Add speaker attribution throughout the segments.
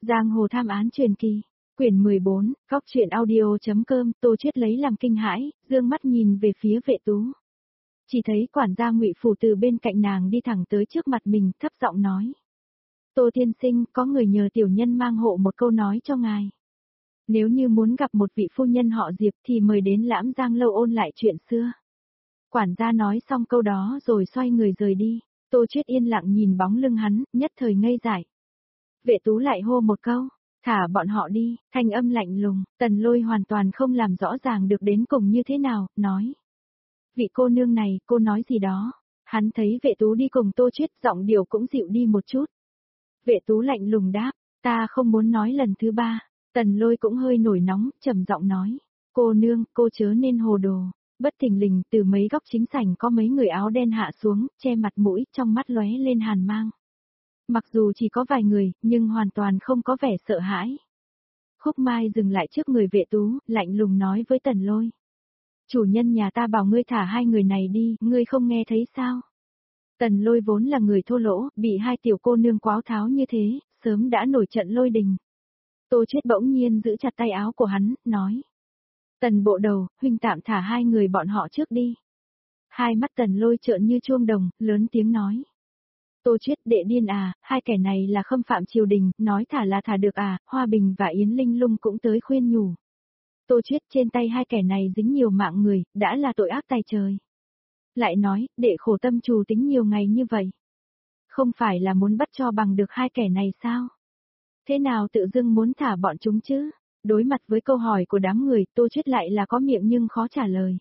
Speaker 1: Giang hồ tham án truyền kỳ, quyển 14, góc truyện audio.com. Tô Chiết lấy làm kinh hãi, dương mắt nhìn về phía Vệ Tú. Chỉ thấy quản gia Ngụy Phủ từ bên cạnh nàng đi thẳng tới trước mặt mình, thấp giọng nói: "Tô tiên sinh, có người nhờ tiểu nhân mang hộ một câu nói cho ngài. Nếu như muốn gặp một vị phu nhân họ Diệp thì mời đến Lãm Giang lâu ôn lại chuyện xưa." Quản gia nói xong câu đó rồi xoay người rời đi. Tô Chiết yên lặng nhìn bóng lưng hắn, nhất thời ngây dại. Vệ Tú lại hô một câu: "Thả bọn họ đi." Thanh âm lạnh lùng. Tần Lôi hoàn toàn không làm rõ ràng được đến cùng như thế nào, nói: "Vị cô nương này, cô nói gì đó?" Hắn thấy Vệ Tú đi cùng Tô Chiết, giọng điệu cũng dịu đi một chút. Vệ Tú lạnh lùng đáp: "Ta không muốn nói lần thứ ba." Tần Lôi cũng hơi nổi nóng, trầm giọng nói: "Cô nương, cô chớ nên hồ đồ." Bất thình lình, từ mấy góc chính sảnh có mấy người áo đen hạ xuống, che mặt mũi, trong mắt lóe lên hàn mang. Mặc dù chỉ có vài người, nhưng hoàn toàn không có vẻ sợ hãi. Khúc Mai dừng lại trước người Vệ Tú, lạnh lùng nói với Tần Lôi: "Chủ nhân nhà ta bảo ngươi thả hai người này đi, ngươi không nghe thấy sao?" Tần Lôi vốn là người thô lỗ, bị hai tiểu cô nương quáo tháo như thế, sớm đã nổi trận lôi đình. Tô Chiết bỗng nhiên giữ chặt tay áo của hắn, nói: "Tần bộ đầu, huynh tạm thả hai người bọn họ trước đi." Hai mắt Tần Lôi trợn như chuông đồng, lớn tiếng nói: "Tô Chiết, đệ điên à, hai kẻ này là khâm phạm triều đình, nói thả là thả được à?" Hoa Bình và Yến Linh Lung cũng tới khuyên nhủ. "Tô Chiết, trên tay hai kẻ này dính nhiều mạng người, đã là tội ác tày trời." Lại nói, đệ khổ tâm trù tính nhiều ngày như vậy. Không phải là muốn bắt cho bằng được hai kẻ này sao? Thế nào tự dưng muốn thả bọn chúng chứ? Đối mặt với câu hỏi của đám người, Tô Chiết lại là có miệng nhưng khó trả lời.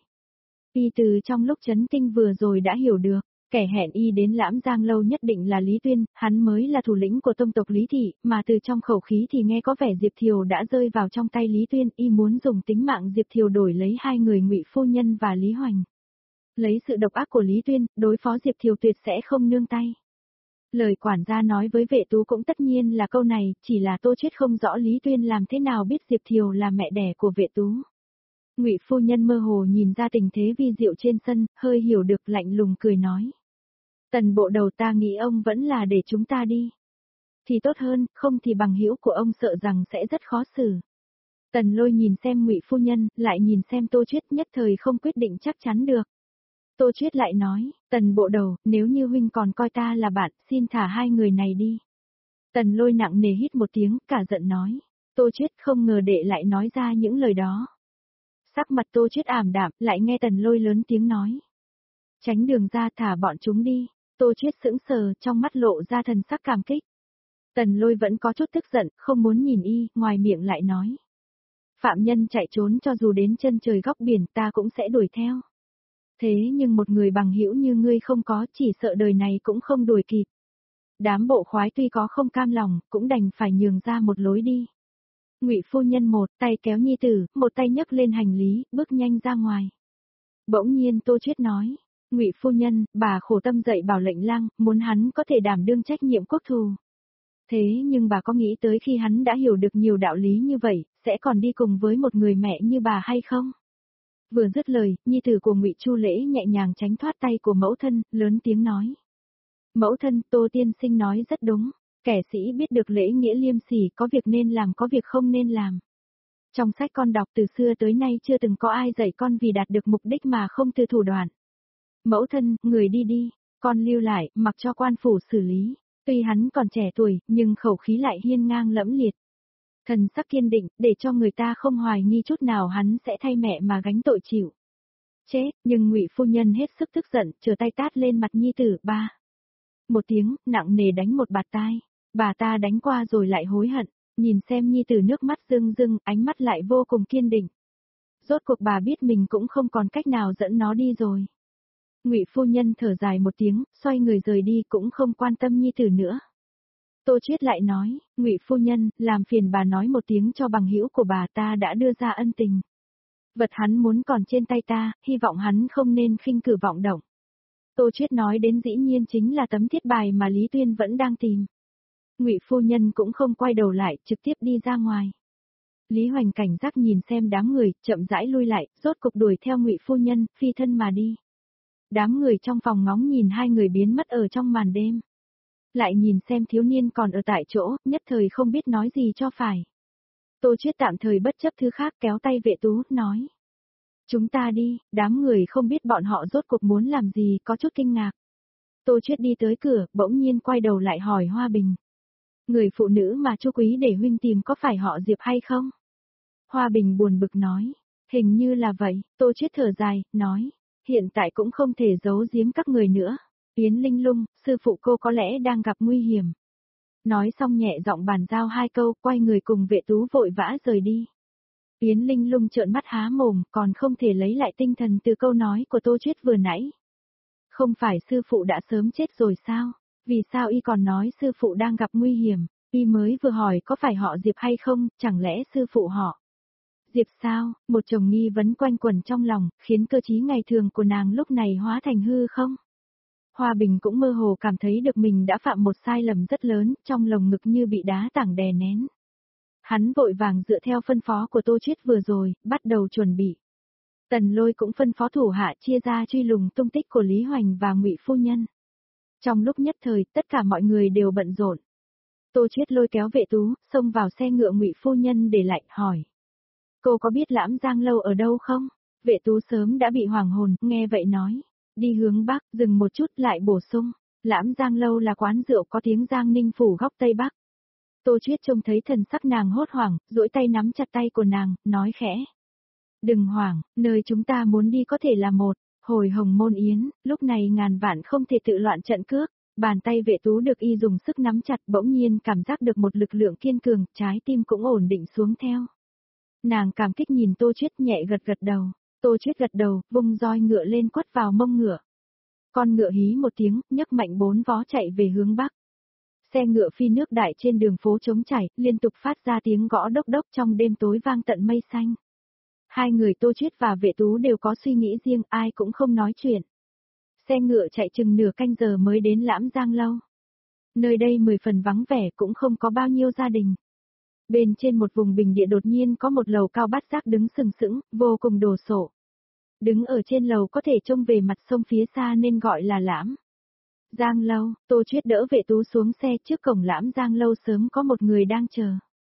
Speaker 1: Y từ trong lúc chấn kinh vừa rồi đã hiểu được, kẻ hẹn y đến Lãm Giang lâu nhất định là Lý Tuyên, hắn mới là thủ lĩnh của tông tộc Lý Thị, mà từ trong khẩu khí thì nghe có vẻ Diệp Thiều đã rơi vào trong tay Lý Tuyên, y muốn dùng tính mạng Diệp Thiều đổi lấy hai người Ngụy phu nhân và Lý Hoành. Lấy sự độc ác của Lý Tuyên, đối phó Diệp Thiều tuyệt sẽ không nương tay. Lời quản gia nói với Vệ Tú cũng tất nhiên là câu này, chỉ là Tô Chiết không rõ Lý Tuyên làm thế nào biết Diệp Thiều là mẹ đẻ của Vệ Tú. Ngụy phu nhân mơ hồ nhìn ra tình thế vi diệu trên sân, hơi hiểu được, lạnh lùng cười nói: "Tần bộ đầu, ta nghĩ ông vẫn là để chúng ta đi. Thì tốt hơn, không thì bằng hữu của ông sợ rằng sẽ rất khó xử." Tần Lôi nhìn xem Ngụy phu nhân, lại nhìn xem Tô Chiết, nhất thời không quyết định chắc chắn được. Tô Chiết lại nói: "Tần bộ đầu, nếu như huynh còn coi ta là bạn, xin thả hai người này đi." Tần Lôi nặng nề hít một tiếng, cả giận nói: "Tô Chiết, không ngờ đệ lại nói ra những lời đó." Sắc mặt Tô Chiết ảm đạm, lại nghe Tần Lôi lớn tiếng nói: "Tránh đường ra, thả bọn chúng đi." Tô Chiết sững sờ, trong mắt lộ ra thần sắc cảm kích. Tần Lôi vẫn có chút tức giận, không muốn nhìn y, ngoài miệng lại nói: "Phạm nhân chạy trốn cho dù đến chân trời góc biển ta cũng sẽ đuổi theo. Thế nhưng một người bằng hữu như ngươi không có, chỉ sợ đời này cũng không đuổi kịp." Đám bộ khoái tuy có không cam lòng, cũng đành phải nhường ra một lối đi. Ngụy phu nhân một tay kéo nhi tử, một tay nhấc lên hành lý, bước nhanh ra ngoài. Bỗng nhiên Tô Chiết nói: "Ngụy phu nhân, bà khổ tâm dạy bảo lệnh lang, muốn hắn có thể đảm đương trách nhiệm quốc thù. Thế nhưng bà có nghĩ tới khi hắn đã hiểu được nhiều đạo lý như vậy, sẽ còn đi cùng với một người mẹ như bà hay không?" Vừa dứt lời, nhi tử của Ngụy Chu Lễ nhẹ nhàng tránh thoát tay của mẫu thân, lớn tiếng nói: "Mẫu thân, Tô tiên sinh nói rất đúng. Kẻ sĩ biết được lễ nghĩa liêm sỉ, có việc nên làm, có việc không nên làm. Trong sách con đọc từ xưa tới nay chưa từng có ai dạy con vì đạt được mục đích mà không từ thủ đoạn. Mẫu thân, người đi đi, con lưu lại, mặc cho quan phủ xử lý." Tuy hắn còn trẻ tuổi, nhưng khẩu khí lại hiên ngang lẫm liệt. Thần sắc kiên định, để cho người ta không hoài nghi chút nào hắn sẽ thay mẹ mà gánh tội chịu. Chết, nhưng Ngụy phu nhân hết sức tức giận, trở tay tát lên mặt nhi tử, ba. Một tiếng, nặng nề đánh một bạt tai. Bà ta đánh qua rồi lại hối hận, nhìn xem nhi tử nước mắt rưng rưng, ánh mắt lại vô cùng kiên định. Rốt cuộc bà biết mình cũng không còn cách nào dẫn nó đi rồi. Ngụy phu nhân thở dài một tiếng, xoay người rời đi, cũng không quan tâm nhi tử nữa. Tô Chiết lại nói: "Ngụy phu nhân, làm phiền bà nói một tiếng cho bằng hữu của bà, ta đã đưa ra ân tình. Vật hắn muốn còn trên tay ta, hy vọng hắn không nên khinh cử vọng động." Tô Chiết nói đến dĩ nhiên chính là tấm thiết bài mà Lý Tuyên vẫn đang tìm. Ngụy phu nhân cũng không quay đầu lại, trực tiếp đi ra ngoài. Lý Hoành cảnh giác nhìn xem đám người, chậm rãi lui lại, rốt cục đuổi theo Ngụy phu nhân, phi thân mà đi. Đám người trong phòng ngóng nhìn hai người biến mất ở trong màn đêm. lại nhìn xem thiếu niên còn ở tại chỗ, nhất thời không biết nói gì cho phải. Tô Chuyết tạm thời bất chấp thứ khác kéo tay Vệ Tú, nói. Chúng ta đi, đám người không biết bọn họ rốt cuộc muốn làm gì, có chút kinh ngạc. Tô Chuyết đi tới cửa, bỗng nhiên quay đầu lại hỏi Hoa Bình. Người phụ nữ mà Chu Quý để huynh tìm có phải họ Diệp hay không? Hoa Bình buồn bực nói. Hình như là vậy, Tô Chuyết thở dài, nói. Hiện tại cũng không thể giấu giếm các người nữa. Yến Linh Lung, sư phụ cô có lẽ đang gặp nguy hiểm. Nói xong nhẹ giọng bàn giao hai câu, quay người cùng Vệ Tú vội vã rời đi. Yến Linh Lung trợn mắt há mồm, còn không thể lấy lại tinh thần từ câu nói của Tô Chuyết vừa nãy. Không phải sư phụ đã sớm chết rồi sao? Vì sao y còn nói sư phụ đang gặp nguy hiểm? Y mới vừa hỏi có phải họ Diệp hay không, chẳng lẽ sư phụ họ Diệp sao? Một chồng nghi vấn quanh quẩn trong lòng, khiến cơ trí ngày thường của nàng lúc này hóa thành hư không? Hoa Bình cũng mơ hồ cảm thấy được mình đã phạm một sai lầm rất lớn, trong lồng ngực như bị đá tảng đè nén. Hắn vội vàng dựa theo phân phó của Tô Chuyết vừa rồi, bắt đầu chuẩn bị. Tần Lôi cũng phân phó thủ hạ chia ra truy lùng tung tích của Lý Hoành và Ngụy phu nhân. Trong lúc nhất thời, tất cả mọi người đều bận rộn. Tô Chuyết lôi kéo Vệ Tú, xông vào xe ngựa Ngụy phu nhân để lại, hỏi. Cô có biết Lãm Giang Lâu ở đâu không? Vệ Tú sớm đã bị hoàng hồn, nghe vậy nói. Đi hướng Bắc, dừng một chút lại bổ sung. Lãm Giang Lâu là quán rượu có tiếng Giang Ninh phủ góc Tây Bắc. Tô Chuyết trông thấy thần sắc nàng hốt hoảng, duỗi tay nắm chặt tay của nàng, nói khẽ. Đừng hoảng, nơi chúng ta muốn đi có thể là một, hồi Hồng Môn Yến, lúc này ngàn vạn không thể tự loạn trận cước. Bàn tay Vệ Tú được y dùng sức nắm chặt, bỗng nhiên cảm giác được một lực lượng kiên cường, trái tim cũng ổn định xuống theo. Nàng cảm kích nhìn Tô Chuyết nhẹ gật đầu. Tô Chuyết gật đầu, vung roi ngựa lên quất vào mông ngựa. Con ngựa hí một tiếng, nhấc mạnh bốn vó chạy về hướng Bắc. Xe ngựa phi nước đại trên đường phố trống trải, liên tục phát ra tiếng gõ đốc đốc trong đêm tối vang tận mây xanh. Hai người Tô Chuyết và Vệ Tú đều có suy nghĩ riêng, ai cũng không nói chuyện. Xe ngựa chạy chừng nửa canh giờ mới đến Lãm Giang Lâu. Nơi đây 10 phần vắng vẻ, cũng không có bao nhiêu gia đình. Bên trên một vùng bình địa đột nhiên có một lầu cao bát giác đứng sừng sững, vô cùng đồ sộ. Đứng ở trên lầu có thể trông về mặt sông phía xa nên gọi là Lãm Giang Lâu. Tô Chuyết đỡ Vệ Tú xuống xe, trước cổng Lãm Giang Lâu sớm có một người đang chờ.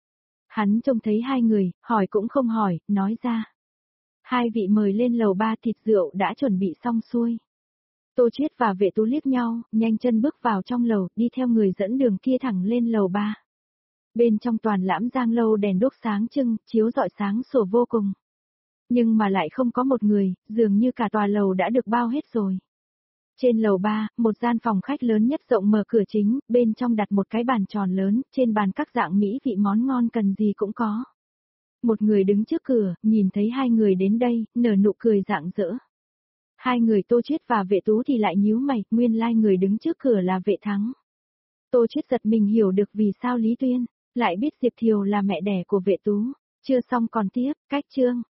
Speaker 1: Hắn trông thấy hai người, hỏi cũng không hỏi, nói ra. Hai vị mời lên lầu 3, thịt rượu đã chuẩn bị xong xuôi. Tô Chuyết và Vệ Tú liếc nhau, nhanh chân bước vào trong lầu, đi theo người dẫn đường kia thẳng lên lầu 3. Bên trong toàn Lãm Giang Lâu đèn đuốc sáng trưng, chiếu rọi sáng sủa vô cùng. Nhưng mà lại không có một người, dường như cả tòa lầu đã được bao hết rồi. Trên lầu 3, một gian phòng khách lớn nhất rộng mở cửa chính, bên trong đặt một cái bàn tròn lớn, trên bàn các dạng mỹ vị món ngon cần gì cũng có. Một người đứng trước cửa, nhìn thấy hai người đến đây, nở nụ cười rạng rỡ. Hai người Tô Chuyết và Vệ Tú thì lại nhíu mày, nguyên lai người đứng trước cửa là Vệ Thắng. Tô Chuyết giật mình hiểu được vì sao Lý Tuyên lại biết Diệp Thiều là mẹ đẻ của Vệ Tú. Chưa xong còn tiếp, cách chương.